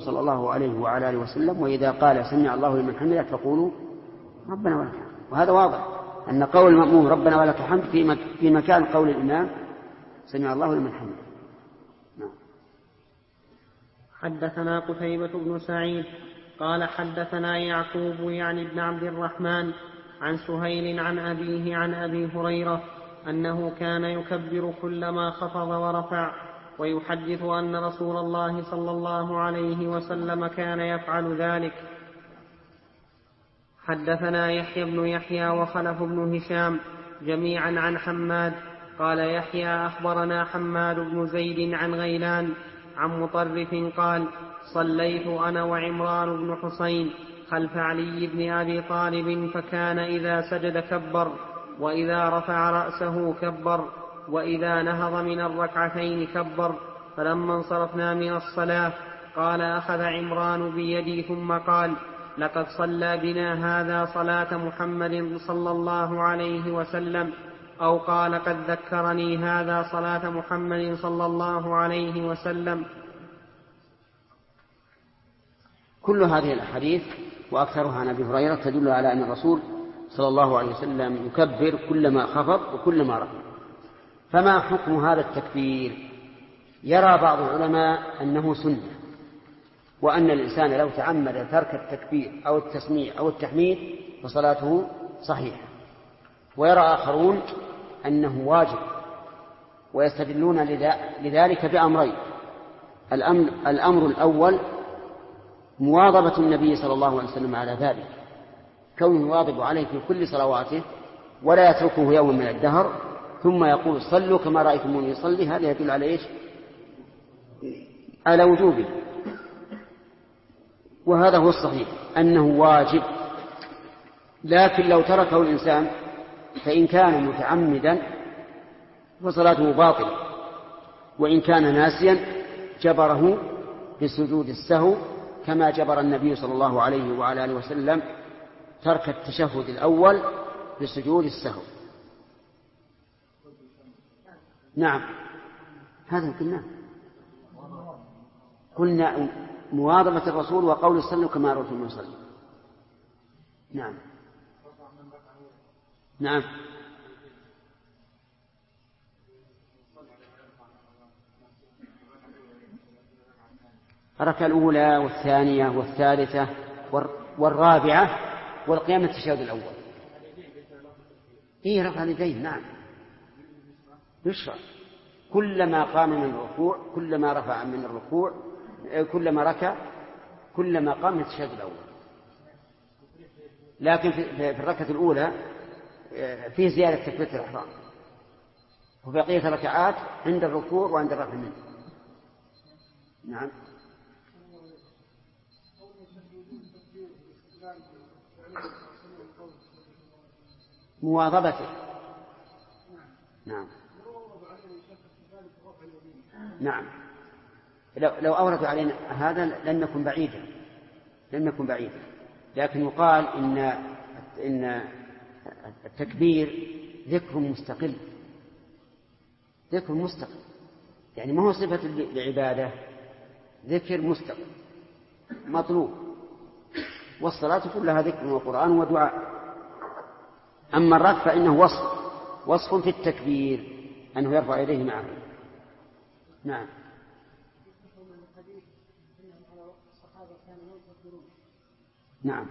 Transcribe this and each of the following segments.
صلى الله عليه وعلى آله وسلم: وإذا قال سمع الله لمن حمده فقولوا ربنا ولك الحمد. وهذا واضح أن قول المأموم ربنا ولك الحمد في مكان قول الإمام سمع الله لمن حمده. نعم. حدثنا قتيبة بن سعيد قال حدثنا يعقوب يعني بن عبد الرحمن عن سهيل عن أبيه عن أبي هريرة أنه كان يكبر كلما خفض ورفع، ويحدث أن رسول الله صلى الله عليه وسلم كان يفعل ذلك. حدثنا يحيى بن يحيى وخلف بن هشام جميعا عن حماد قال يحيى أخبرنا حماد بن زيد عن غيلان عن مطرف قال صليت أنا وعمران بن حسين خلف علي بن أبي طالب فكان إذا سجد كبر، وإذا رفع رأسه كبر، وإذا نهض من الركعتين كبر. فلما انصرفنا من الصلاة قال أخذ عمران بيدي ثم قال لقد صلى بنا هذا صلاة محمد صلى الله عليه وسلم، أو قال قد ذكرني هذا صلاة محمد صلى الله عليه وسلم. كل هذه الأحاديث وأكثرها عن أبي هريرة تدل على أن الرسول صلى الله عليه وسلم يكبر كلما خفض وكلما رفع. فما حكم هذا التكبير؟ يرى بعض العلماء أنه سنة، وأن الإنسان لو تعمد ترك التكبير أو التسميع أو التحميد فصلاته صحيحة. ويرى آخرون أنه واجب، ويستدلون لذلك بأمرين: الأمر الأول مواظبة النبي صلى الله عليه وسلم على ذلك، كونه يواظب عليه في كل صلواته ولا يتركه يوم من الدهر، ثم يقول صلوا كما رأيتموني يصلي. هذا يدل على إيش؟ على وجوبه. وهذا هو الصحيح أنه واجب. لكن لو تركه الإنسان فإن كان متعمدا فصلاته باطلة، وإن كان ناسيا جبره بسجود السهو، كما جبر النبي صلى الله عليه وعلى آله وسلم ترك التشهد الأول بسجود السهو. نعم، هذا قلنا مواظبة الرسول وقول صلوا كما رأيتم يصلي. نعم نعم. الركعة الأولى والثانية والثالثة والرابعة والقيام التشهد الأول. رفع اليدين. نعم، يشرع كلما قام من الركوع، كلما رفع من الركوع، كلما ركع، كلما قام من التشهد الأول. لكن في الركعة الأولى فيه زيادة تكبيرة الإحرام، وبقية الركعات عند الركوع وعند الرفع منه. نعم. مواظبته. نعم نعم. لو أوردوا علينا هذا لن نكن بعيدا، لكن يقال إن التكبير ذكر مستقل، يعني ما هو صفة العبادة، ذكر مستقل مطلوب. والصلاة كلها ذكر وقرآن ودعاء. أما الركع فإنه وصف في التكبير أنه يرفع يديه معه. نعم. نعم.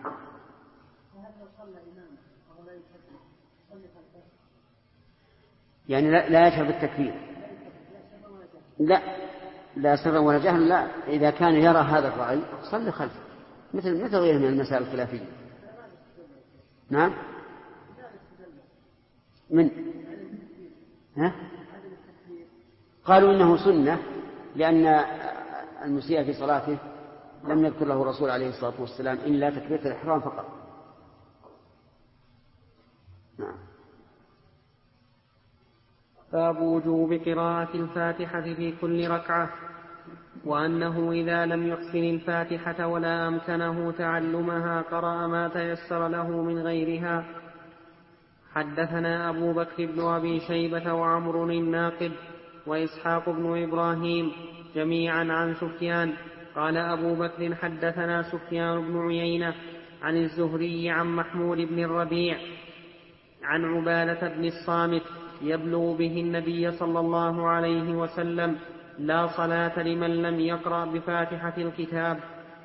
يعني لا يشعر بالتكبير. لا سرا ولا جهلا. لا، إذا كان يرى هذا الرأي صلي خلفه، مثل غيره من المسائل الخلافية. نعم. قالوا إنه سنة، لأن المسيء في صلاته لم يذكر له الرسول عليه الصلاة والسلام إلا تكبيرة الإحرام فقط. نعم. باب وجوب قراءة الفاتحة في كل ركعة، وأنه إذا لم يحسن الفاتحة ولا أمكنه تعلمها قرأ ما تيسر له من غيرها. حدثنا أبو بكر بن أبي شيبة وعمر الناقد وإسحاق بن إبراهيم جميعا عن سفيان قال أبو بكر حدثنا سفيان بن عيينة عن الزهري عن محمود بن الربيع عن عبادة بن الصامت يبلغ به النبي صلى الله عليه وسلم: لا صلاة لمن لم يقرأ بفاتحة الكتاب.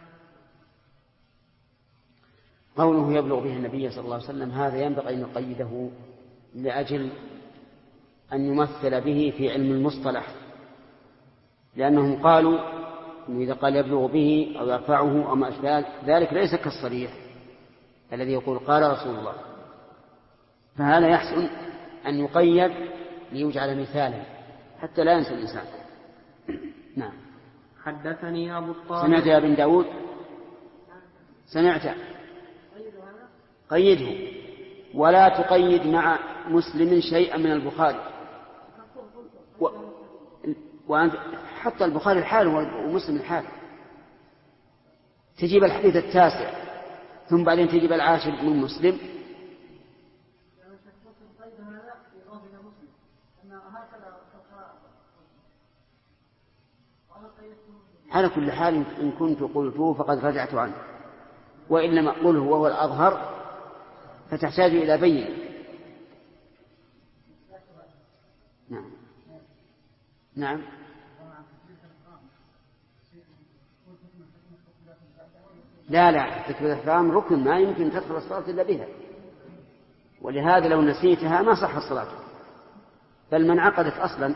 قوله يبلغ به النبي صلى الله عليه وسلم هذا ينبغي أن نقيده لأجل أن يمثل به في علم المصطلح، لأنهم قالوا إنه إذا قال يبلغ به أو يرفعه أو ما أشبه ذلك ليس كالصريح الذي يقول قال رسول الله، فهذا يحسن أن يقيد ليجعل مثالا حتى لا ينسى الإنسان. نعم. حدثني أبو الطاهر. سمعت يا ابن داود؟ سمعت؟ قيده ولا تقيد مع مسلم شيئا من البخاري وأنت حتى البخاري الحال ومسلم الحال، تجيب الحديث التاسع ثم بعدين تجيب العاشر من مسلم. على كل حال إن كنت قلته فقد رجعت عنه، وإنما أقوله وهو الأظهر فتحتاج إلى بين. نعم. نعم. لا تكبيرة الإحرام ركن ما يمكن تدخل الصلاة إلا بها، ولهذا لو نسيتها ما صح الصلاة بل من عقدت أصلا.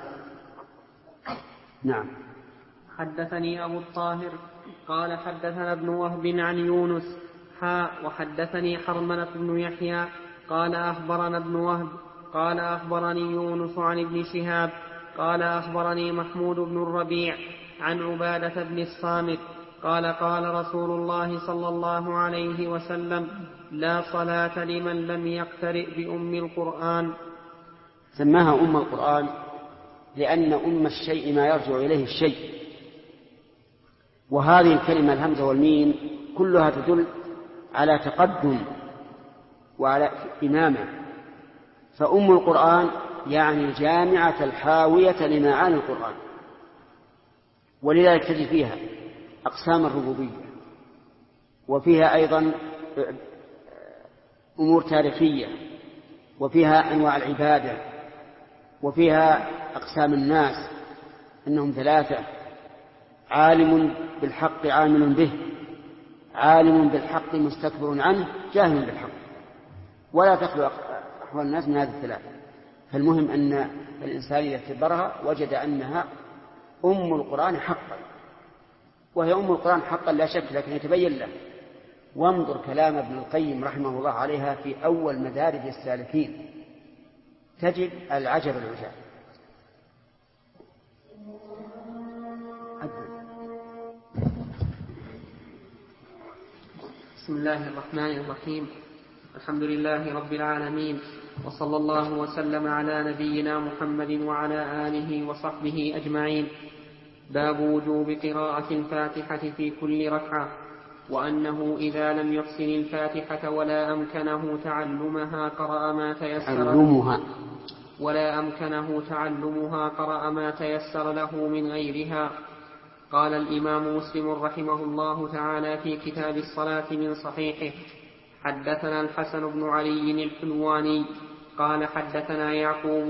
نعم. حدثني أبو الطاهر قال حدثنا ابن وهب عن يونس وحدثني حرملة بن يحيى قال أخبرنا ابن وهب قال أخبرني يونس عن ابن شهاب قال أخبرني محمود بن الربيع عن عبادة بن الصامت قال قال رسول الله صلى الله عليه وسلم: لا صلاة لمن لم يقترئ بأم القرآن. سماها أم القرآن لأن أم الشيء ما يرجع إليه الشيء، وهذه الكلمة الهمزة والميم كلها تدل على تقدم وعلى إمامة، فأم القرآن يعني الجامعة الحاوية لمعاني القرآن، ولذلك تجد فيها أقسام الربوبية، وفيها أيضا أمور تاريخية، وفيها أنواع العبادة، وفيها أقسام الناس أنهم ثلاثة: عالم بالحق عامل به، عالم بالحق مستكبر عنه، جاهل بالحق، ولا تخلو أحوال الناس من هذه الثلاثة. فالمهم أن الإنسان إذا اعتبرها وجد أنها أم القرآن حقا، وهي أم القرآن حقا لا شك، لكن يتبين له. وانظر كلام ابن القيم رحمه الله عليها في أول مدارج السالكين، تجد العجب العجاب. بسم الله الرحمن الرحيم. الحمد لله رب العالمين، وصلى الله وسلم على نبينا محمد وعلى آله وصحبه أجمعين. باب وجوب قراءة الفاتحة في كل ركعة، وأنه إذا لم يحسن الفاتحة ولا أمكنه تعلمها قرأ ما تيسر له من غيرها. قال الإمام مسلم رحمه الله تعالى في كتاب الصلاة من صحيحه: حدثنا الحسن بن علي الحلواني قال حدثنا يعقوب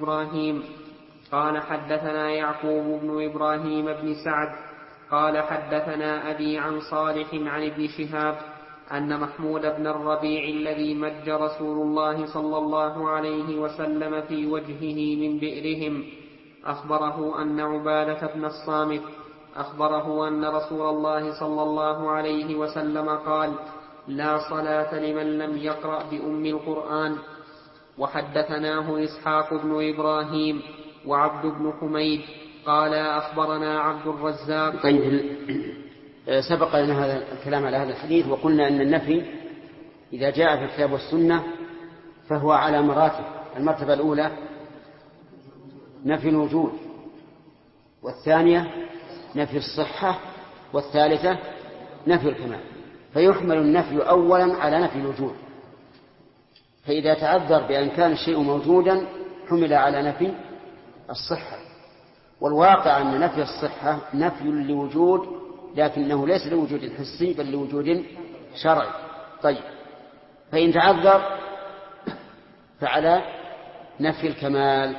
بن إبراهيم بن سعد قال حدثنا أبي عن صالح عن ابن شهاب أن محمود بن الربيع الذي مج رسول الله صلى الله عليه وسلم في وجهه من بئرهم أخبره أن عبادة بن الصامت أخبره أن رسول الله صلى الله عليه وسلم قال: لا صلاة لمن لم يقرأ بأم القرآن. وحدثناه إسحاق بن إبراهيم وعبد بن حميد قال أخبرنا عبد الرزاق. طيب، سبق لنا هذا الكلام على هذا الحديث، وقلنا أن النفي إذا جاء في الكتاب والسنة فهو على مراتب. المرتبة الأولى نفي الوجود، والثانية نفي الصحة، والثالثة نفي الكمال. فيحمل النفي أولا على نفي الوجود، فإذا تعذر بأن كان الشيء موجودا حمل على نفي الصحة. والواقع أن نفي الصحة نفي لوجود لكنه ليس لوجود حسي بل لوجود شرعي. طيب، فإن تعذر فعلى نفي الكمال.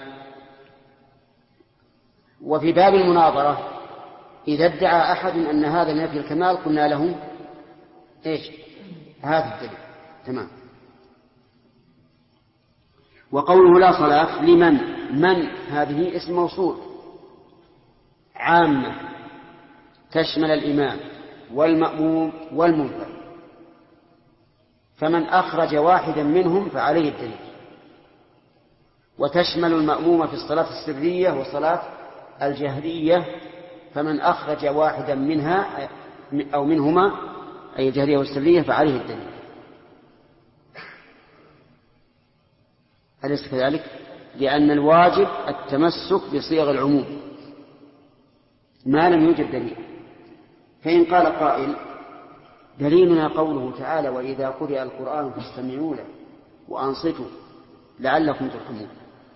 وفي باب المناظرة إذا ادعى أحد أن هذا نفي الكمال قلنا له إيش؟ هذا الدليل. تمام. وقوله لا صلاة لمن، من هذه اسم موصول عامة تشمل الإمام والمأموم والمنفرد، فمن أخرج واحدا منهم فعليه الدليل. وتشمل المأموم في الصلاة السرية والصلاة الجهرية، فمن أخرج واحدا منها أو منهما أي الجهرية والسرية فعليه الدليل. أليس كذلك؟ لأن الواجب التمسك بصيغ العموم ما لم يوجد دليل. فإن قال قائل دليلنا قوله تعالى وإذا قرئ القرآن فاستمعوا له وأنصتوا لعلكم ترحمون،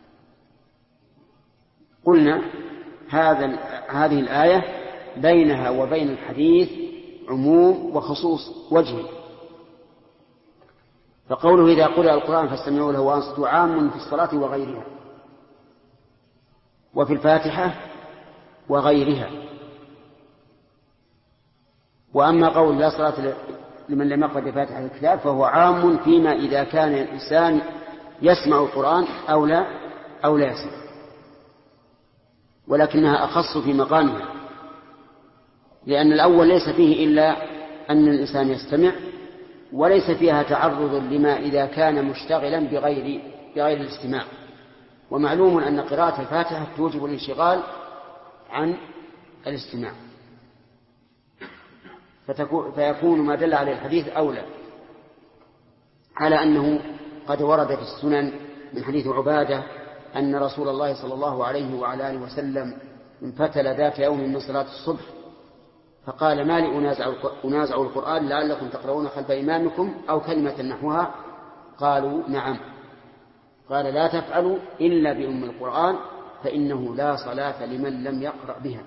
قلنا هذه الآية بينها وبين الحديث عموم وخصوص وجهي. فقوله إذا قرئ القرآن فاستمعوا له وأنصتوا عام في الصلاة وغيرها، وفي الفاتحة وغيرها. وأما قول لا صلاة لمن لم يقرأ بفاتحة الكتاب فهو عام فيما إذا كان الإنسان يسمع القرآن أو لا يسمع، ولكنها أخص في مقامها، لأن الأول ليس فيه إلا أن الإنسان يستمع، وليس فيها تعرض لما إذا كان مشتغلا بغير الاستماع. ومعلوم أن قراءة الفاتحة توجب الانشغال عن الاستماع، فيكون ما دل عليه الحديث أولى، على أنه قد ورد في السنن من حديث عبادة أن رسول الله صلى الله عليه وعلى آله وسلم انفتل ذات يوم من صلاة الصبح فقال ما لي أنازع القرآن لعلكم تقرؤون خلف إمامكم أو كلمة نحوها، قالوا نعم، قال لا تفعلوا إلا بأم القرآن فإنه لا صلاة لمن لم يقرأ بها.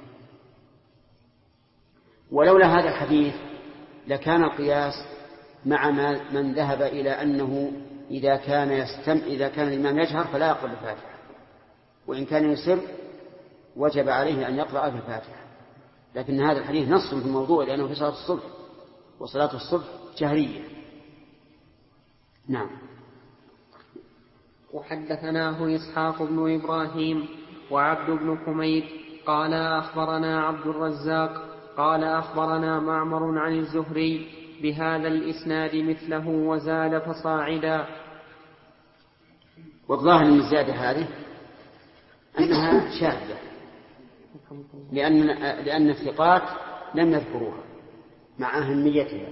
ولولا هذا الحديث لكان القياس مع من ذهب إلى أنه إذا كان الإمام يجهر فلا يقرأ بالفاتحة، وإن كان يسر وجب عليه أن يقرأ بالفاتحة. لكن هذا الحديث نص في الموضوع لأنه في صلاة الصبح، وصلاة الصبح جهرية. نعم. وحدثناه إسحاق بن إبراهيم وعبد بن حميد قال أخبرنا عبد الرزاق قال أخبرنا معمر عن الزهري بهذا الإسناد مثله وزاد فصاعدا. والظاهر من الزيادة هذه أنها شاذة، لأن الثقات لم يذكروها مع أهميتها.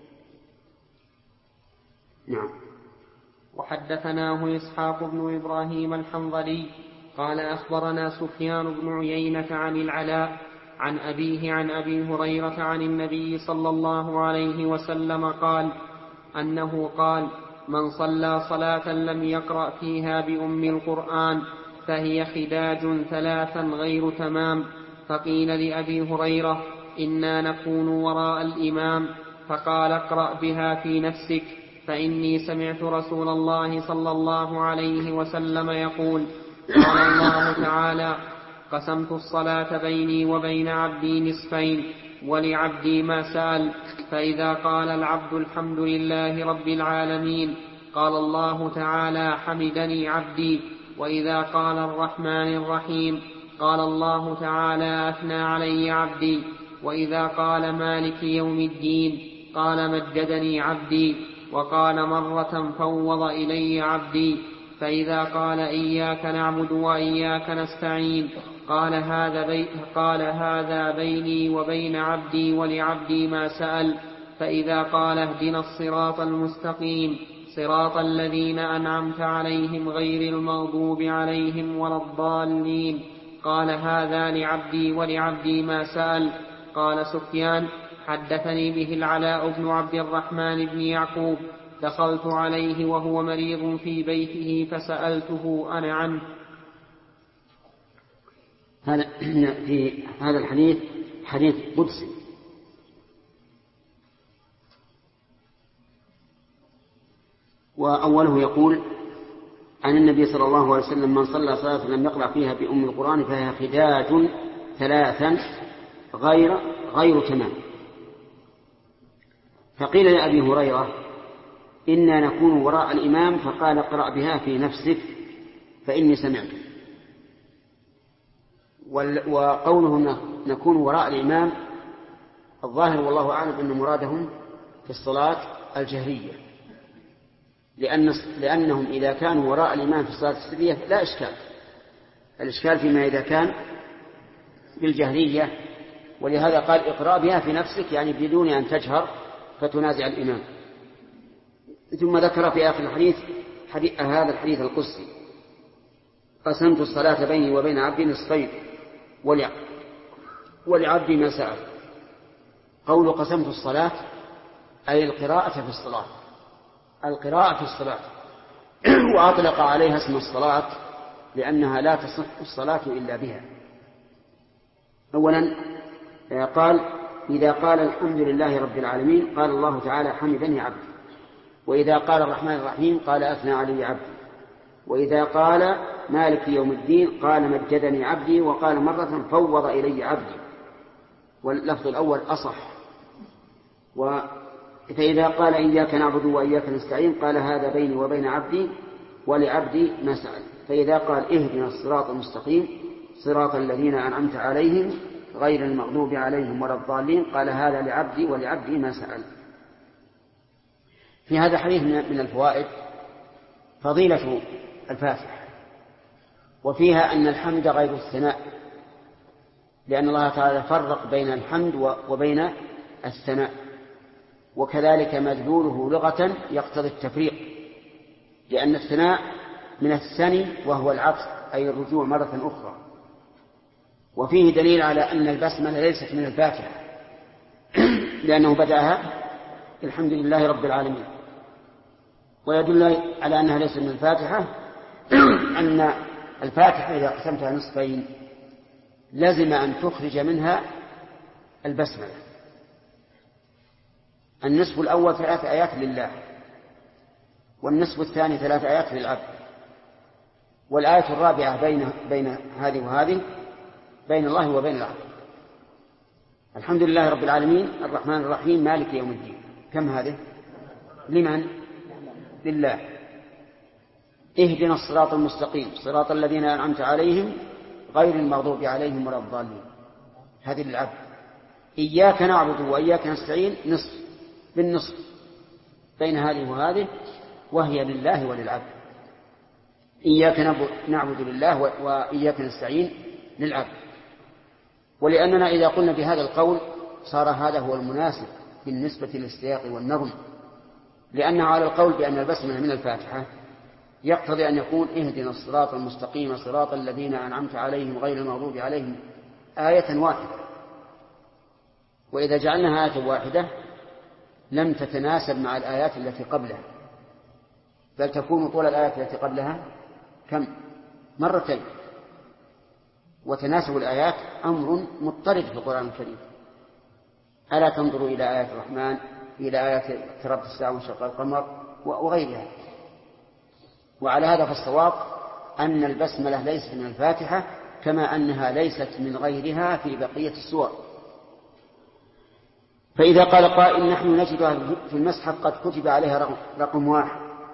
نعم. وحدثناه إسحاق بن إبراهيم الحنظلي قال أخبرنا سفيان بن عيينة عن العلاء عن أبيه عن أبي هريرة عن النبي صلى الله عليه وسلم قال أنه قال من صلى صلاة لم يقرأ فيها بأم القرآن فهي خداج ثلاثا غير تمام. فقيل لأبي هريرة إنا نكون وراء الإمام، فقال اقرأ بها في نفسك، فإني سمعت رسول الله صلى الله عليه وسلم يقول قال الله تعالى قسمت الصلاة بيني وبين عبدي نصفين ولعبدي ما سأل، فإذا قال العبد الحمد لله رب العالمين قال الله تعالى حمدني عبدي، وإذا قال الرحمن الرحيم قال الله تعالى أثنى علي عبدي، وإذا قال مالك يوم الدين قال مجدني عبدي، وقال مرة فوض إلي عبدي، فإذا قال إياك نعبد وإياك نستعين قال هذا بيني وبين عبدي ولعبدي ما سأل، فإذا قال اهدنا الصراط المستقيم صراط الذين أنعمت عليهم غير المغضوب عليهم ولا الضالين قال هذا لعبدي ولعبدي ما سأل. قال سفيان حدثني به العلاء بن عبد الرحمن بن يعقوب، دخلت عليه وهو مريض في بيته فسألته أنا عنه. في هذا الحديث حديث قدسي وأوله يقول عن النبي صلى الله عليه وسلم: من صلى صلاة لم يقرأ فيها بأم القرآن فهي خداج ثلاثا غير تمام. فقيل لأبي هريرة: إنا نكون وراء الإمام، فقال: اقرأ بها في نفسك فإني سمعت. وقوله نكون وراء الإمام الظاهر والله أعلم أن مرادهم في الصلاة الجهرية، لأنهم إذا كانوا وراء الإمام في الصلاة السرية لا إشكال. الإشكال فيما إذا كان بالجهرية، ولهذا قال: اقرأ بها في نفسك، يعني بدون أن تجهر فتنازع الإمام. ثم ذكر في آخر الحديث هذا الحديث القدسي: قسمت الصلاة بيني وبين عبدي نصفين ولعبدي ما سأل. قول قسمت الصلاة أي القراءة في الصلاة، وأطلق عليها اسم الصلاة لأنها لا تصح الصلاة إلا بها. أولا قال: إذا قال الحمد لله رب العالمين قال الله تعالى: حمدني عبدي. وإذا قال الرحمن الرحيم قال: أثنى علي عبدي. وإذا قال مالك يوم الدين قال: مجدني عبدي. وقال مرة: فوض إلي عبدي. واللفظ الأول أصح. فإذا قال: إياك نعبد وإياك نستعين قال: هذا بيني وبين عبدي ولعبدي ما سأل. فإذا قال: اهدنا الصراط المستقيم صراط الذين أنعمت عليهم غير المغضوب عليهم ولا الضالين قال: هذا لعبدي ولعبدي ما سأل. في هذا الحديث من الفوائد فضيلة الفاتحة، وفيها أن الحمد غير الثناء، لأن الله تعالى فرق بين الحمد وبين الثناء، وكذلك مدلوله لغة يقتضي التفريق، لأن الثناء من الثني وهو العطف أي الرجوع مرة أخرى. وفيه دليل على أن البسملة ليست من الفاتحة، لأنه بدأها الحمد لله رب العالمين. ويدل على أنها ليست من الفاتحة أن الفاتحة إذا قسمتها نصفين لازم أن تخرج منها البسملة. النصف الأول 3 آيات لله، والنصف الثاني 3 آيات للعبد، والآية الرابعة بين هذه وهذه بين الله وبين العبد. الحمد لله رب العالمين الرحمن الرحيم مالك يوم الدين، كم هذه؟ لمن؟ لله. اهدنا الصراط المستقيم صراط الذين أنعمت عليهم غير المغضوب عليهم ولا الضالين، هذه للعبد. إياك نعبد وإياك نستعين نصف بالنصف بين هذه وهذه، وهي لله وللعبد. إياك نعبد لله وإياك نستعين للعبد. ولأننا إذا قلنا بهذا القول صار هذا هو المناسب بالنسبة للسياق والنظم، لأنه على القول بأن البسملة من الفاتحة يقتضي أن يكون اهدنا الصراط المستقيم صراط الذين أنعمت عليهم غير المغضوب عليهم آية واحدة. وإذا جعلناها آية واحدة لم تتناسب مع الآيات التي قبلها، بل تكون طول الآيات التي قبلها كم؟ مرتين. وتناسب الآيات أمر مضطرد في القرآن الكريم. ألا تنظروا إلى آيات الرحمن، إلى آيات اقتربت الساعة وانشق القمر وغيرها. وعلى هذا فالصواب أن البسملة ليست من الفاتحة، كما أنها ليست من غيرها في بقية السور. فإذا قال قائل: نحن نجدها في المصحف قد كتب عليها رقم 1،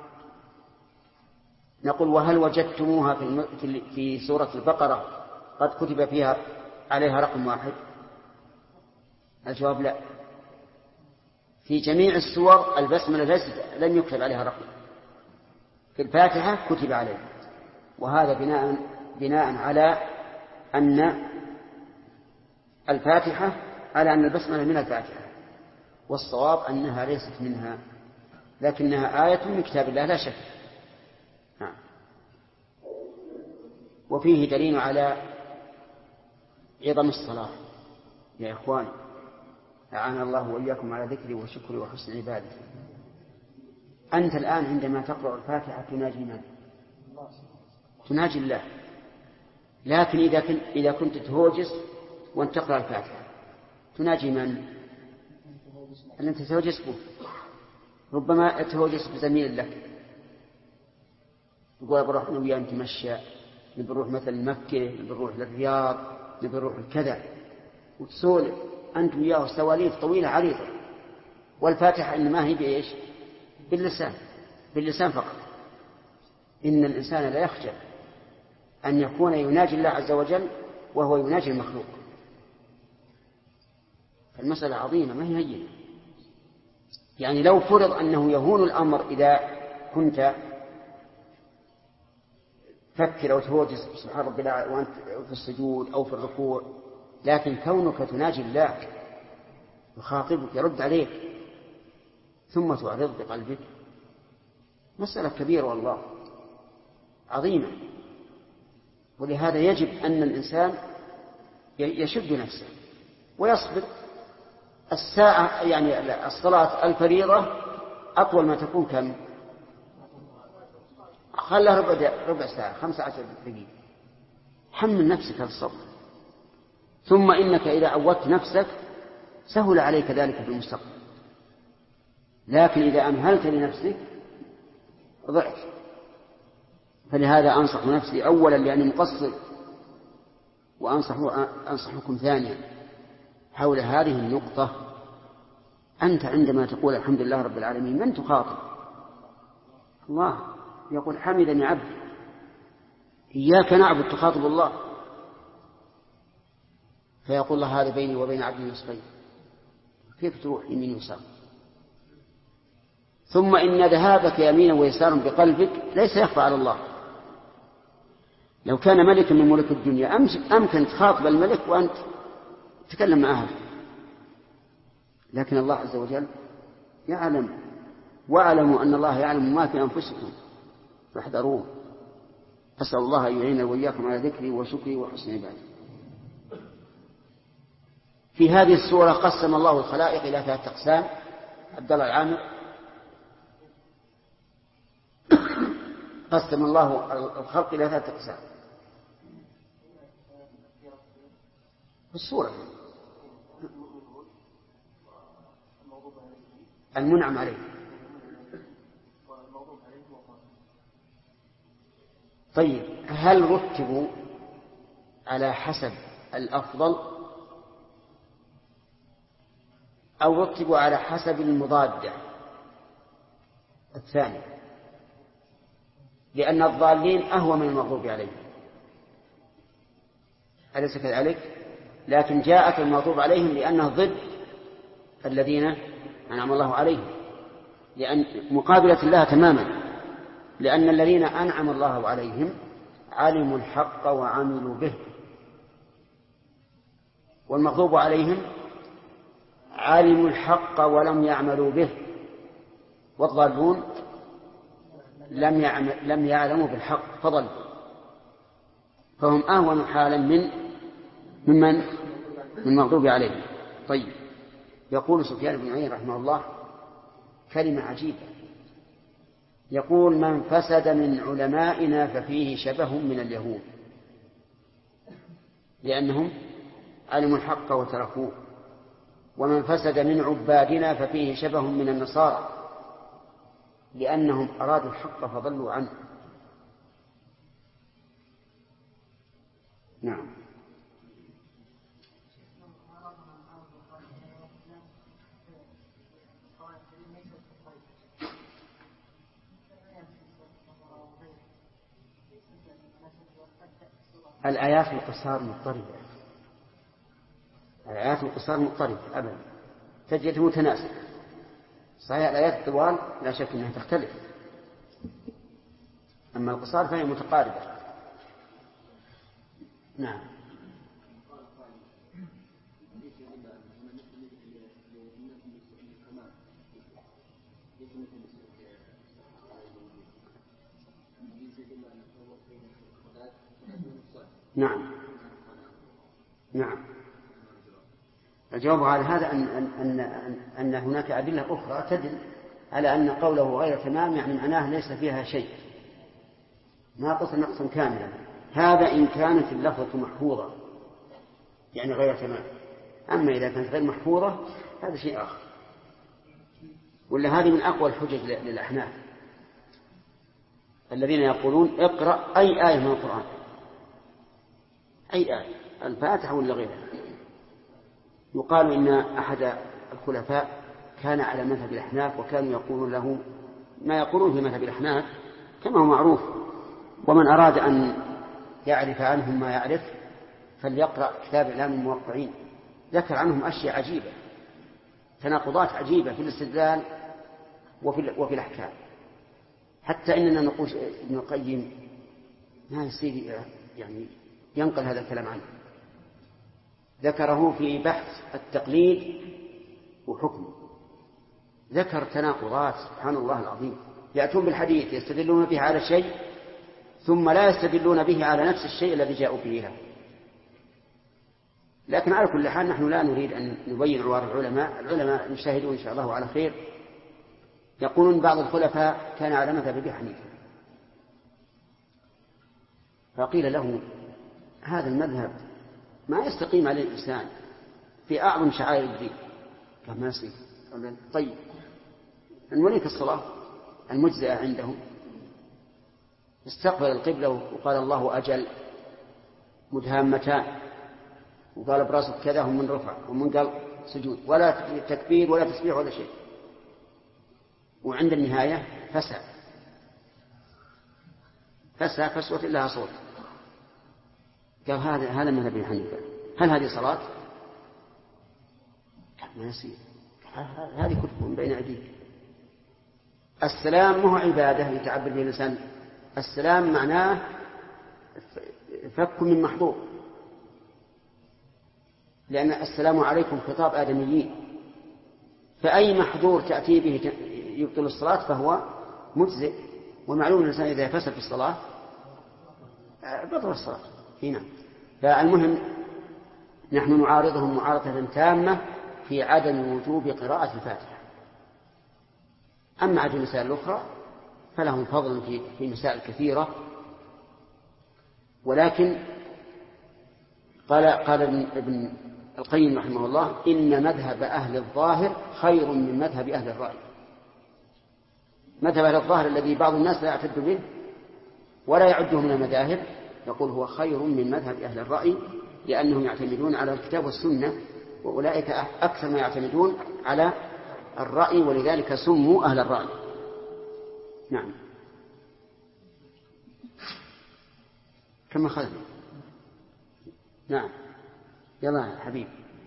نقول: وهل وجدتموها في سورة البقرة قد كتب فيها عليها رقم 1؟ الجواب لا. في جميع السور البسملة لم يكتب عليها رقم، في الفاتحة كتب عليها، وهذا بناء على أن الفاتحة على أن البسملة من الفاتحة، والصواب أنها ليست منها، لكنها آية من كتاب الله لا شك. نعم. وفيه دليل على عظم الصلاة يا إخواني، أعان الله وإياكم على ذكري وشكري وحسن عبادتي. أنت الآن عندما تقرأ الفاتحة تناجي من؟ تناجي الله. لكن إذا كنت تهوجس وأنت تقرأ الفاتحة تناجي من؟ أنت تهوجس به، ربما تهوجس بزميل لك يقول بروح أنا وياه نتمشى، نبروح مثلا مكة، نبروح للرياض، نبروح الكذا، وتسولف أنت وياه سواليف طويلة عريضة، والفاتحة إنما هي بإيش؟ باللسان فقط. إن الإنسان لا يخجل أن يكون يناجي الله عز وجل وهو يناجي المخلوق. المسألة عظيمة ما هي هينة. يعني لو فرض أنه يهون الأمر إذا كنت فكر أو تهوج سبحان ربي وأنت في السجود أو في الركوع، لكن كونك تناجي الله يخاطبك يرد عليك ثم تعرض بقلبك مسألة كبيرة والله عظيمة. ولهذا يجب أن الإنسان يشد نفسه ويصبر. الساعة يعني الصلاة الفريضة أطول ما تكون كم؟ خلها ربع ساعة 15 دقيقة. حمل نفسك الصبر، ثم إنك إذا عودت نفسك سهل عليك ذلك في المستقبل. لكن إذا أمهلت لنفسك ضعت. فلهذا أنصح نفسي أولا لأني مقصر، وأنصحكم ثانيا حول هذه النقطة. أنت عندما تقول الحمد لله رب العالمين من تخاطب؟ الله يقول حمدني عبدي. إياك نعبد تخاطب الله، فيقول الله هذا بيني وبين عبدي نصفين. كيف تروح يمين ويسار؟ ثم إن ذهابك يمينا ويسارا بقلبك ليس يخفى على الله. لو كان ملكا من ملوك الدنيا أمكن تخاطب الملك وأنت تتكلم معه، لكن الله عز وجل يعلم، واعلموا أن الله يعلم ما في أنفسكم فاحذروه. أسأل الله أن يعين وإياكم على ذكري وشكري وحسن عبادتي. في هذه السورة قسم الله الخلائق إلى 3 أقسام. عبد الله العامر. قسم الله الخلق إلى 3 أقسام في السورة. المنعم عليه. طيب هل رتبوا على حسب الأفضل أو رتبوا على حسب المضادة الثاني؟ لأن الضالين أهوى من المغضوب عليهم، أليس كذلك؟ لكن جاءت المغضوب عليهم لأنه ضد الذين أنعم الله عليهم، لأن مقابلة الله تماما. لأن الذين أنعم الله عليهم علموا الحق وعملوا به، والمغضوب عليهم علموا الحق ولم يعملوا به، والضالون لم يعلموا بالحق فضلوا. فهم أهون حالا من المغضوب عليهم. طيب يقول سفيان بن عيينة رحمه الله كلمة عجيبة، يقول من فسد من علمائنا ففيه شبه من اليهود، لأنهم علموا الحق وتركوه. ومن فسد من عبادنا ففيه شبه من النصارى، لأنهم أرادوا الحق فضلوا عنه. نعم. الآيات القصار مضطربة، الآيات القصار مضطربة أبدا، تجد متناسقة. صحيح الآيات الطوال لا شك أنها تختلف، أما القصار فهي متقاربة. نعم. نعم. نعم. الجواب على هذا أن هناك أدلة أخرى تدل على أن قوله غير تمام يعني معناه ليس فيها شيء، ناقص نقصا كاملا. هذا إن كانت اللفظة محفوظة يعني غير تمام، أما إذا كانت غير محفوظة هذا شيء آخر. ولا هذه من أقوى الحجج للأحناف، الذين يقولون اقرأ أي آية من القرآن، أي آية، الفاتحة ولا غيرها. يقال إن أحد الخلفاء كان على مذهب الأحناف، وكانوا يقولون له ما يقولون في مذهب الأحناف كما هو معروف، ومن أراد أن يعرف عنهم ما يعرف فليقرأ كتاب إعلام الموقعين. ذكر عنهم أشياء عجيبة، تناقضات عجيبة في الاستدلال وفي الأحكام، حتى إننا نقول ابن القيم ما يصير يعني ينقل هذا الكلام عنه. ذكره في بحث التقليد وحكمه، ذكر تناقضات سبحان الله العظيم. يأتون بالحديث يستدلون به على شيء ثم لا يستدلون به على نفس الشيء الذي جاءوا به. لكن على كل حال نحن لا نريد أن نبين عوار العلماء نشاهدون إن شاء الله على خير. يقولون بعض الخلفاء كان على مذهب أبي حنيفة، فقيل له هذا المذهب ما يستقيم عليه الإنسان في أعظم شعائر الدين. قال ما يصير. طيب نوليك الصلاة المجزئة عندهم، استقبل القبلة وقال الله أجل مدهامتان، وقال براسك كذا هم من رفع ومن قال سجود، ولا تكبير ولا تسبيح ولا شيء، وعند النهاية فسى فسوة لها صوت. قال هذا مذهب ابن حنيفة، هل هذه صلاة؟ ما يصير، هذه كتب من بين أيديك. السلام مو عبادة يتعبد به الإنسان، السلام معناه فك من محظور، لأن السلام عليكم خطاب آدميين، فأي محظور تأتي به يبطل الصلاة فهو مجزئ، ومعلوم الإنسان إذا فسد في الصلاة بطل الصلاة هنا. فالمهم نحن نعارضهم معارضة تامة في عدم وجوب قراءة الفاتحة. أما عن المسائل الأخرى فلهم فضل في مسائل كثيرة، ولكن قال ابن القيم رحمه الله إن مذهب أهل الظاهر خير من مذهب أهل الرأي. مذهب أهل الظاهر الذي بعض الناس لا يعتد به ولا يعده من المذاهب يقول هو خير من مذهب أهل الرأي، لأنهم يعتمدون على الكتاب والسنة، وأولئك أكثر ما يعتمدون على الرأي، ولذلك سموا أهل الرأي. نعم. كم أخذنا؟ نعم يلا يا حبيب.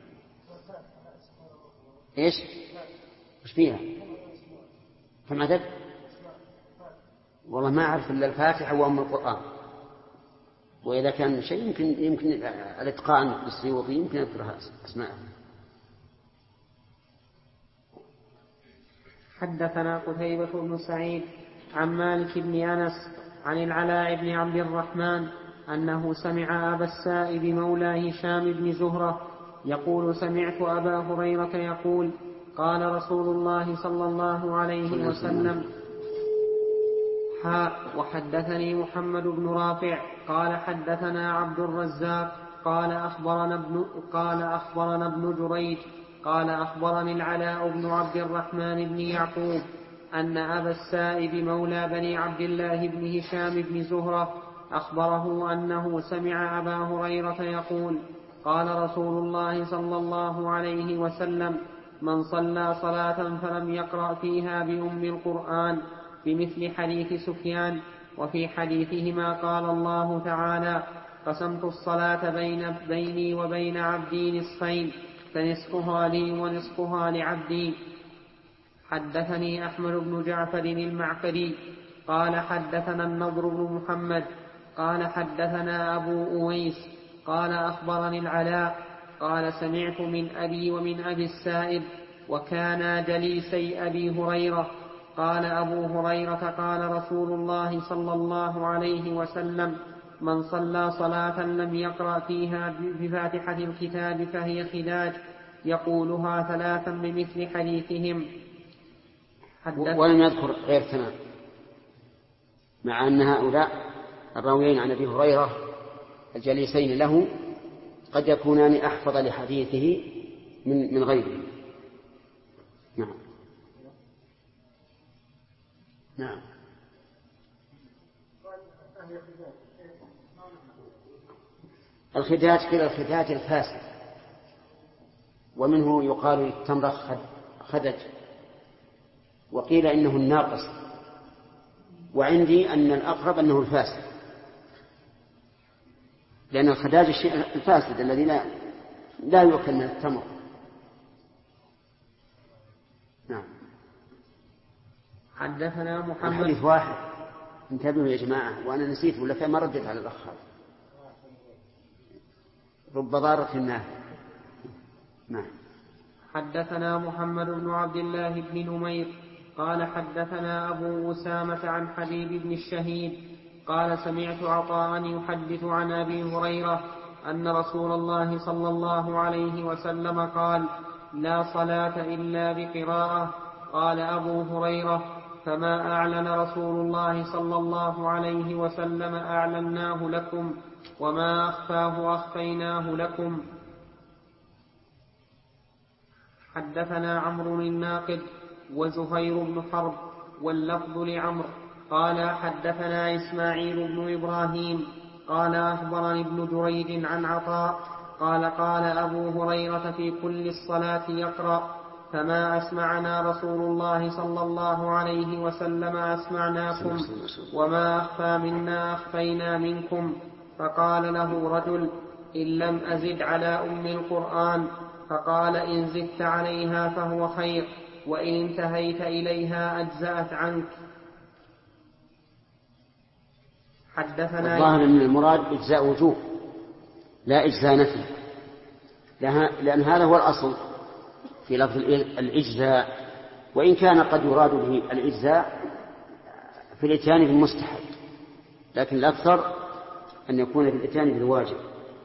إيش فيها؟ كم عدد؟ والله ما أعرف إلا الفاتحة وأم القرآن، وإذا كان شيء يمكن الإتقان بالسيوطي يمكن أذكرها أسماءها. حدثنا قتيبة بن سعيد عن مالك بن أنس عن العلاء بن عبد الرحمن أنه سمع أبا السائب مولى هشام بن زهرة يقول سمعت أبا هريرة يقول قال رسول الله صلى الله عليه وسلم وحدثني محمد بن رافع قال حدثنا عبد الرزاق قال أخبرنا ابن جريج قال أخبرني العلاء بن عبد الرحمن بن يعقوب أن أبا السائب مولى بني عبد الله بن هشام بن زهرة أخبره أنه سمع أبا هريرة يقول قال رسول الله صلى الله عليه وسلم من صلى صلاة فلم يقرأ فيها بأم القرآن بمثل حديث سفيان. وفي حديثهما قال الله تعالى قسمت الصلاة بيني وبين عبدي نصفين فنصفها لي ونصفها لعبدي. حدثني أحمد بن جعفر المعقري قال حدثنا النضر بن محمد قال حدثنا أبو أويس قال أخبرني العلاء قال سمعت من أبي ومن أبي السائب وكانا جليسي أبي هريرة قال أبو هريرة قال رسول الله صلى الله عليه وسلم من صلى صلاة لم يقرأ فيها بفاتحة الكتاب فهي خداج يقولها ثلاثا بمثل حديثهم. ولم يذكر غير تمام، مع أن هؤلاء الراويين عن أبي هريرة الجليسين له قد يكونان أحفظ لحديثه من غيره. نعم. الخداج كلا الخداج الفاسد، ومنه يقال للتمر خدج، وقيل إنه الناقص، وعندي أن الأقرب أنه الفاسد، لأن الخداج الشيء الفاسد الذي لا يؤكل من التمر. نعم. حدثنا محمد. الحديث واحد، انتبهوا يا جماعة، وأنا نسيت ولا كما ردت على الأخ. رب ضارة النافع. نعم. حدثنا محمد بن عبد الله بن نمير قال حدثنا أبو أسامة عن حبيب بن الشهيد قال سمعت عطاء يحدث عن أبي هريرة أن رسول الله صلى الله عليه وسلم قال: لا صلاة إلا بقراءة. قال أبو هريرة: فما أعلن رسول الله صلى الله عليه وسلم أعلناه لكم، وما أخفاه أخفيناه لكم. حدثنا عمرو الناقد وزهير بن حرب واللفظ لعمرو قال حدثنا إسماعيل بن إبراهيم قال أخبرني ابن جريج عن عطاء قال قال أبو هريرة في كل الصلاة يقرأ: فما أسمعنا رسول الله صلى الله عليه وسلم أسمعناكم، وما أخفى منا أخفينا منكم. فقال له رجل: إن لم أزد على أم القرآن. فقال: إن زدت عليها فهو خير، وإن انتهيت إليها أجزأت عنك. حدثنا الظاهر من المراد إجزاء وجوب لا إجزاء نفي، لأن هذا هو الأصل في لفظ الإجزاء، وإن كان قد يراد به الإجزاء في الإتيان بالمستحب، لكن الأكثر أن يكون في الإتيان بالواجب.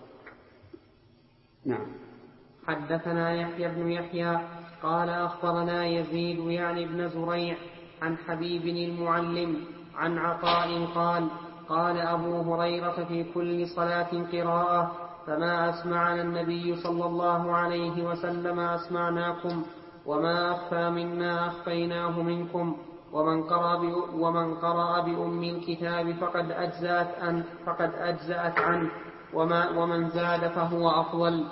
نعم. حدثنا يحيى بن يحيى قال أخبرنا يزيد يعني بن زريع عن حبيب المعلم عن عطاء قال قال أبو هريرة في كل صلاة قراءة: فما أسمعنا النبي صلى الله عليه وسلم أسمعناكم، وما أخفى منا أخفيناه منكم. ومن قرأ بأم الكتاب فقد أجزأت عنه، ومن زاد فهو أفضل.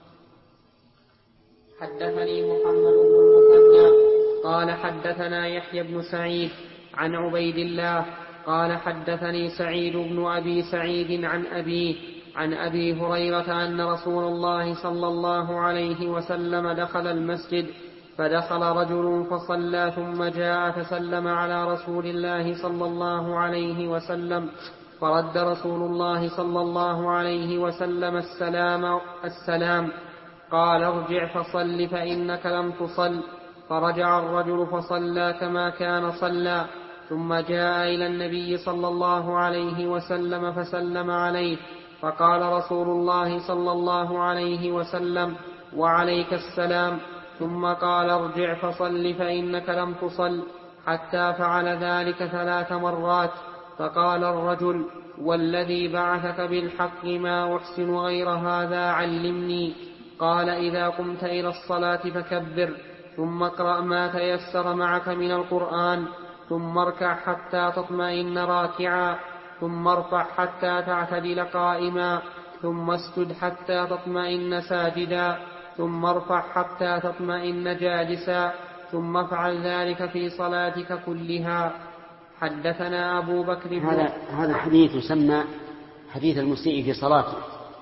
حدثني محمد بن المثنى قال حدثنا يحيى بن سعيد عن عبيد الله قال حدثني سعيد بن أبي سعيد عن أبي هريرة أن رسول الله صلى الله عليه وسلم دخل المسجد، فدخل رجل فصلى ثم جاء فسلم على رسول الله صلى الله عليه وسلم، فرد رسول الله صلى الله عليه وسلم السلام. قال: ارجع فصل فإنك لم تصل. فرجع الرجل فصلى كما كان صلى، ثم جاء إلى النبي صلى الله عليه وسلم فسلم عليه، فقال رسول الله صلى الله عليه وسلم: وعليك السلام. ثم قال: ارجع فصل فإنك لم تصل، حتى فعل ذلك 3 مرات. فقال الرجل: والذي بعثك بالحق ما أحسن غير هذا، علمني. قال: إذا قمت إلى الصلاة فكبر، ثم اقرأ ما تيسر معك من القرآن، ثم اركع حتى تطمئن راكعا، ثم ارفع حتى تعتدل قائما، ثم اسجد حتى تطمئن ساجدا، ثم ارفع حتى تطمئن جالسا، ثم افعل ذلك في صلاتك كلها. حدثنا أبو بكر هذا حديث يسمى حديث المسيء في صلاته،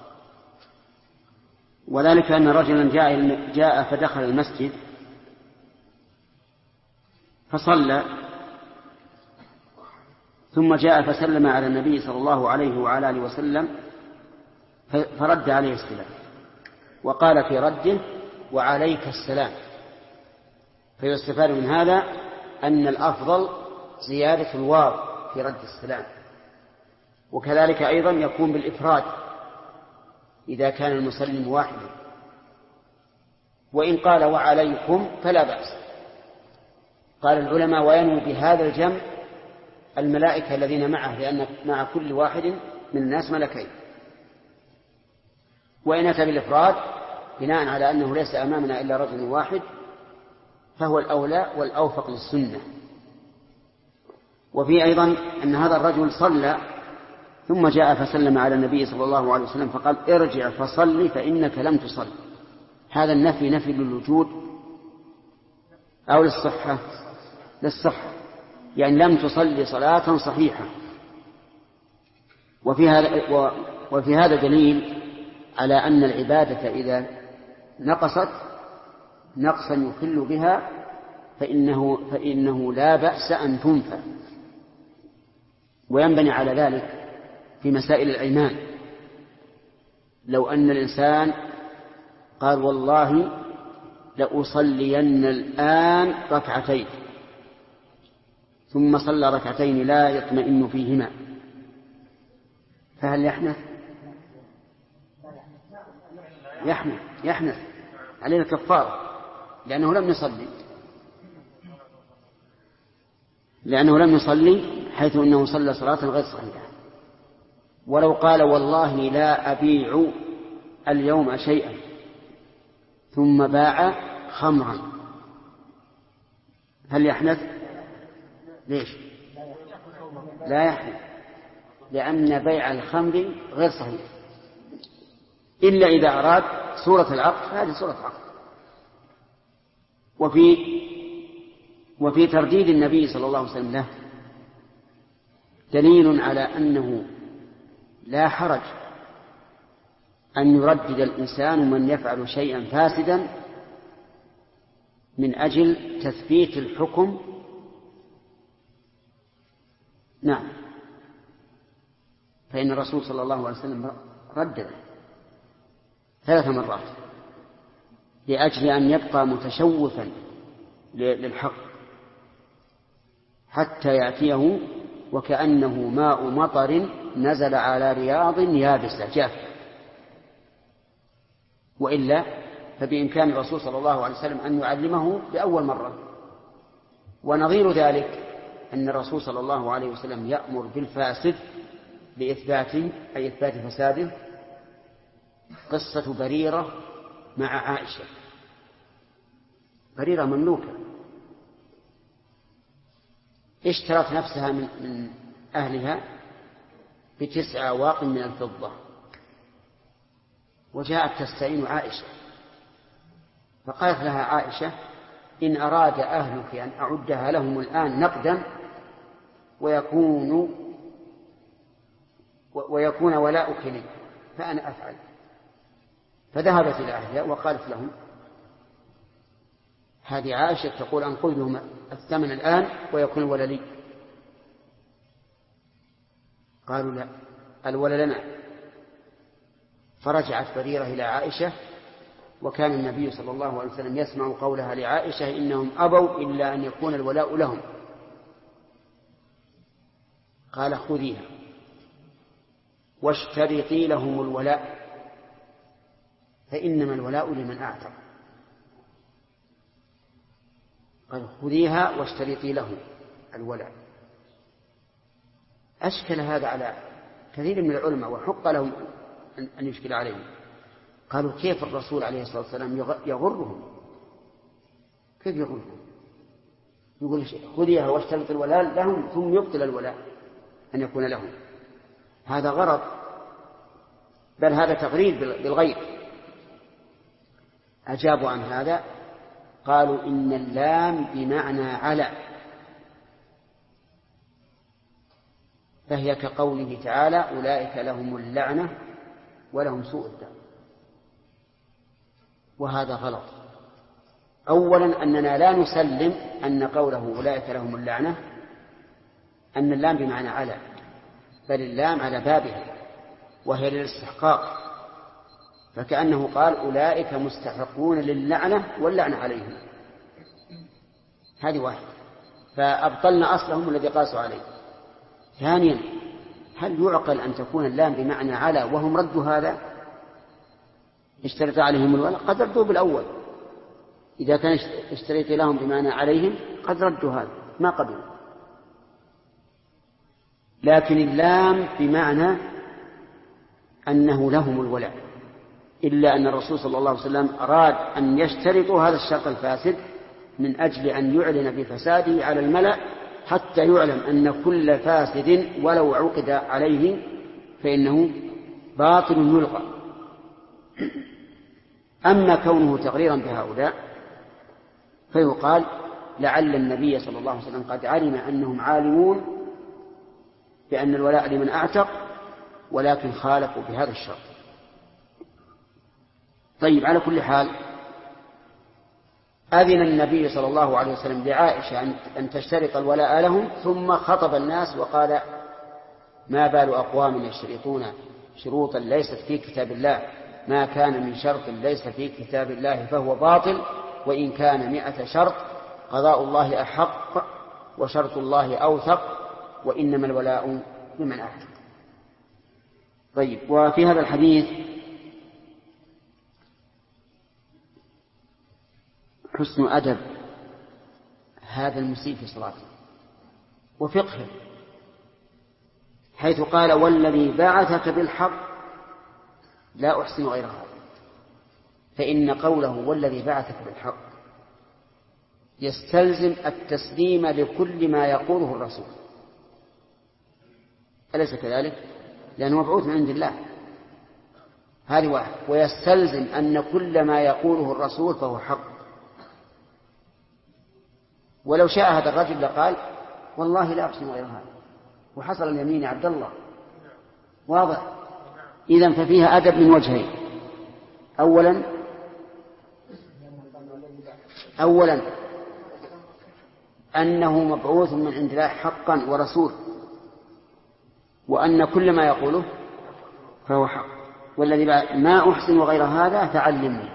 وذلك أن رجلا جاء فدخل المسجد فصلى، ثم جاء فسلم على النبي صلى الله عليه وعلى آله وسلم فرد عليه السلام، وقال في رده: وعليك السلام. فيستفاد من هذا أن الأفضل زيادة الواو في رد السلام، وكذلك أيضا يكون بالإفراد إذا كان المسلم واحدا، وإن قال وعليكم فلا بأس. قال العلماء: وينوي بهذا الجمع الملائكة الذين معه، لأن مع كل واحد من الناس ملكين. وإن أتى بالإفراد بناء على أنه ليس أمامنا إلا رجل واحد فهو الأولى والأوفق للسنة. وفي أيضا أن هذا الرجل صلى ثم جاء فسلم على النبي صلى الله عليه وسلم فقال ارجع فصل فإنك لم تصل. هذا النفي نفي للوجود أو للصحة؟ للصحة، يعني لم تصلي صلاة صحيحة. وفي هذا دليل على أن العبادة إذا نقصت نقصا يخل بها فإنه لا بأس أن تنفى. وينبني على ذلك في مسائل الأيمان. لو أن الإنسان قال والله لأصلين الآن ركعتين، ثم صلى ركعتين لا يطمئن فيهما، فهل يحنث؟ يحنث علينا كفارة، لأنه لم يصلي حيث أنه صلى صلاة غير صحيحة. ولو قال والله لا أبيع اليوم شيئا ثم باع خمرا، هل يحنث؟ ليش؟ لا يحنث، لأن بيع الخمر غير صحيح، إلا إذا أراد صورة العقد، هذه صورة عقد. وفي ترديد النبي صلى الله عليه وسلم له دليل على أنه لا حرج أن يردد الإنسان من يفعل شيئا فاسدا من أجل تثبيت الحكم. نعم، فإن الرسول صلى الله عليه وسلم ردد 3 مرات لأجل أن يبقى متشوفا للحق حتى يأتيه وكأنه ماء مطر نزل على رياض يابسة جافة. وإلا فبإمكان الرسول صلى الله عليه وسلم أن يعلمه بأول مرة. ونظير ذلك أن الرسول صلى الله عليه وسلم يأمر بالفاسد بإثبات فساده. قصة بريرة مع عائشة. بريرة مملوكة اشترت نفسها من أهلها ب9 أواق من الفضة، وجاءت تستعين عائشة، فقالت لها عائشة إن أراد أهلك أن أعدها لهم الآن نقدا ويكون ولاؤك لي فأنا أفعل. فذهبت إلى أهلها وقالت لهم هذه عائشة تقول أنقذ لهم الثمن الآن ويكون الولا لي. قالوا لا، الولا لنا. فرجعت بريرة إلى عائشة، وكان النبي صلى الله عليه وسلم يسمع قولها لعائشة إنهم أبوا إلا أن يكون الولاء لهم. قال خذيها واشترطي لهم الولاء فإنما الولاء لمن أعتق. قال خذيها واشترطي لهم الولاء. أشكل هذا على كثير من العلماء وحق لهم أن يشكل عليهم. قالوا كيف الرسول عليه الصلاة والسلام يغرهم؟ كيف يغرهم؟ يقول خذيها واشترط الولاء لهم ثم يبطل الولاء أن يكون لهم. هذا غرض، بل هذا تغريد بالغير. أجابوا عن هذا قالوا إن اللام بمعنى على، فهي كقوله تعالى أولئك لهم اللعنة ولهم سوء الدار. وهذا غلط. أولا أننا لا نسلم أن قوله أولئك لهم اللعنة أن اللام بمعنى على، بل اللام على بابها وهي للاستحقاق، فكأنه قال أولئك مستحقون للعنة واللعنة عليهم. هذه واحدة، فأبطلنا أصلهم الذي قاسوا عليه. ثانيا هل يعقل أن تكون اللام بمعنى على وهم ردوا هذا؟ اشترط عليهم الولاء قد ردوا بالأول. إذا كان اشتريت لهم بمعنى عليهم قد ردوا هذا ما قبلوا. لكن اللام بمعنى أنه لهم الولاء، إلا أن الرسول صلى الله عليه وسلم أراد أن يشترطوا هذا الشرط الفاسد من أجل أن يعلن بفساده على الملأ، حتى يعلم أن كل فاسد ولو عقد عليه فإنه باطل يلغى. أما كونه تغريرا بهؤلاء فيقال لعل النبي صلى الله عليه وسلم قد علم أنهم عالمون بأن الولاء لمن أعتق ولكن خالفوا بهذا الشرط. طيب، على كل حال أذن النبي صلى الله عليه وسلم لعائشة أن تشترط الولاء لهم، ثم خطب الناس وقال: ما بال أقوام يشترطون شروطا ليست في كتاب الله، ما كان من شرط ليس في كتاب الله فهو باطل، وإن كان 100 شرط قضاء الله أحق وشرط الله أوثق، وإنما الولاء لمن أعتق. طيب، وفي هذا الحديث حسن أدب هذا المسيء في صلاته وفقه، حيث قال: والذي بعثك بالحق لا أحسن غير هذا. فإن قوله والذي بعثك بالحق يستلزم التسليم لكل ما يقوله الرسول، أليس كذلك؟ لأنه مبعوث من عند الله، هذه واحد. ويستلزم أن كل ما يقوله الرسول فهو حق. ولو شاء هذا الرجل لقال: والله لا أحسن غير هذا، وحصل اليمين عبد الله، واضح. إذن ففيها أدب من وجهين: أولا أنه مبعوث من عند الله حقا ورسول، وأن كل ما يقوله فهو حق. والذي ما أحسن غير هذا فعلمني،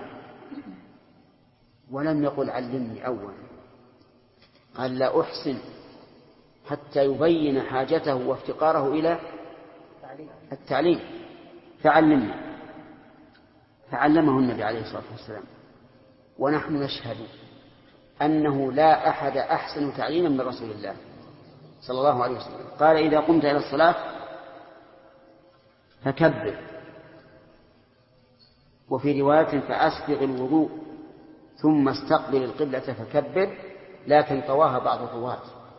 ولم يقل علمني أولا، قال: لا أحسن، حتى يبين حاجته وافتقاره إلى التعليم، فعلمني. فعلمه النبي عليه الصلاة والسلام. ونحن نشهد أنه لا أحد أحسن تعليما من رسول الله صلى الله عليه وسلم. قال: إذا قمت إلى الصلاة فكبر، وفي رواية فأسبغ الوضوء ثم استقبل القبلة فكبر، لكن طواها بعض الرواة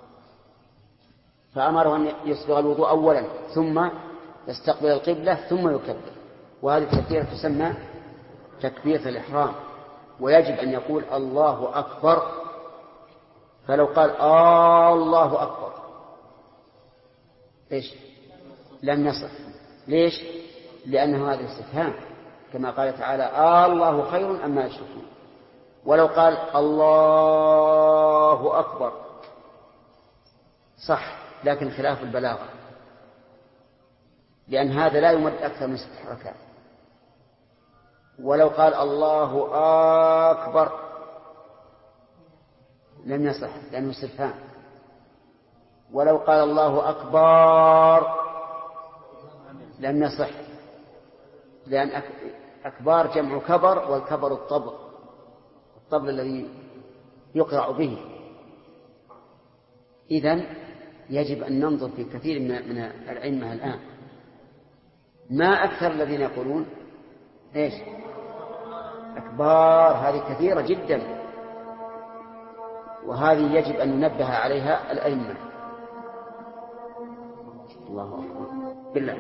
فأمره أن يسبغ الوضوء أولا ثم يستقبل القبلة ثم يكبر، وهذه التكبيرة تسمى تكبيرة الإحرام، ويجب أن يقول الله أكبر. فلو قال الله أكبر إيش؟ لم يصح. ليش؟ لأنه هذا استفهام، كما قال تعالى: الله خير أما يشركون. ولو قال الله أكبر صح، لكن خلاف البلاغة، لأن هذا لا يمد أكثر من 6 حركات. ولو قال الله أكبر لم يصح لأنه استفهام. ولو قال الله أكبر لم يصح، لأن أكبار جمع كبر، والكبر الطبل الذي يقرأ به. إذن يجب أن ننظر في كثير من الأئمة الآن، ما أكثر الذين يقولون إيش؟ أكبار. هذه كثيرة جدا، وهذه يجب أن ننبه عليها الأئمة. الله أكبر. بالله.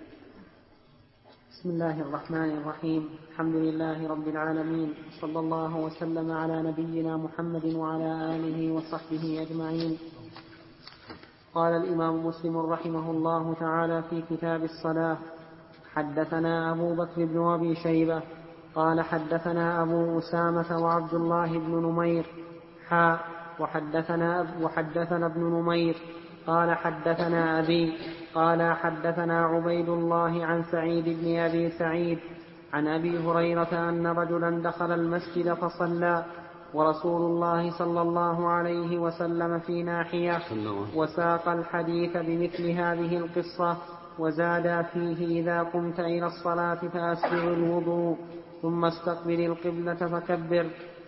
بسم الله الرحمن الرحيم. الحمد لله رب العالمين، صلى الله وسلم على نبينا محمد وعلى آله وصحبه أجمعين. قال الإمام مسلم رحمه الله تعالى في كتاب الصلاة: حدثنا أبو بكر بن أبي شيبة قال حدثنا أبو أسامة وعبد الله بن نمير وحدثنا ابن نمير قال حدثنا أبي قال حدثنا عبيد الله عن سعيد بن أبي سعيد عن أبي هريرة أن رجلا دخل المسجد فصلى ورسول الله صلى الله عليه وسلم في ناحية، وساق الحديث بمثل هذه القصة، وزاد فيه: إذا قمت إلى الصلاة فأسبغ الوضوء ثم استقبل القبلة فكبر.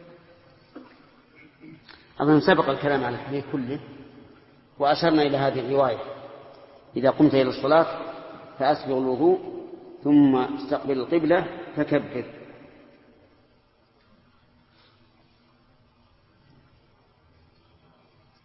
أظن سبق الكلام على الحديث كله، وأشرنا إلى هذه الرواية: إذا قمت إلى الصلاة فأسبغ الوضوء ثم استقبل القبلة فكبر.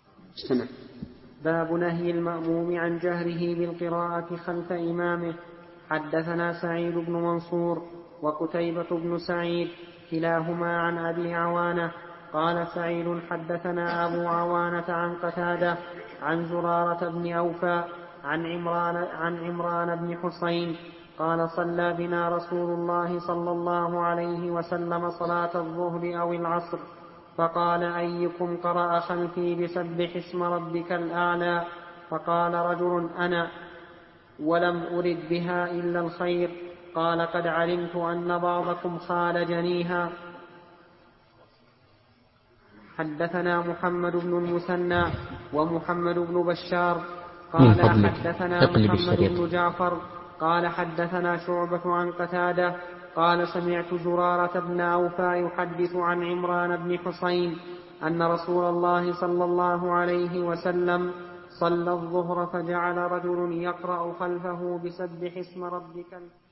استمع. باب نهي المأموم عن جهره بالقراءة خلف إمامه. حدثنا سعيد بن منصور وقتيبة بن سعيد كلاهما عن أبي عوانة قال سعيد حدثنا أبو عوانة عن قتادة عن زرارة بن أوفى عن عمران بن حسين قال صلى بنا رسول الله صلى الله عليه وسلم صلاة الظهر أو العصر فقال أيكم قرأ خلفي بسبح اسم ربك الأعلى فقال رجل أنا ولم أرد بها إلا الخير قال قد علمت أن بعضكم خالجنيها. حدثنا محمد بن المثنى ومحمد بن بشار قال حدثنا محمد بن جعفر قال حدثنا شعبة عن قتادة قال سمعت زرارة بن أوفى يحدث عن عمران بن حسين أن رسول الله صلى الله عليه وسلم صلى الظهر فجعل رجل يقرأ خلفه بسبح اسم ربك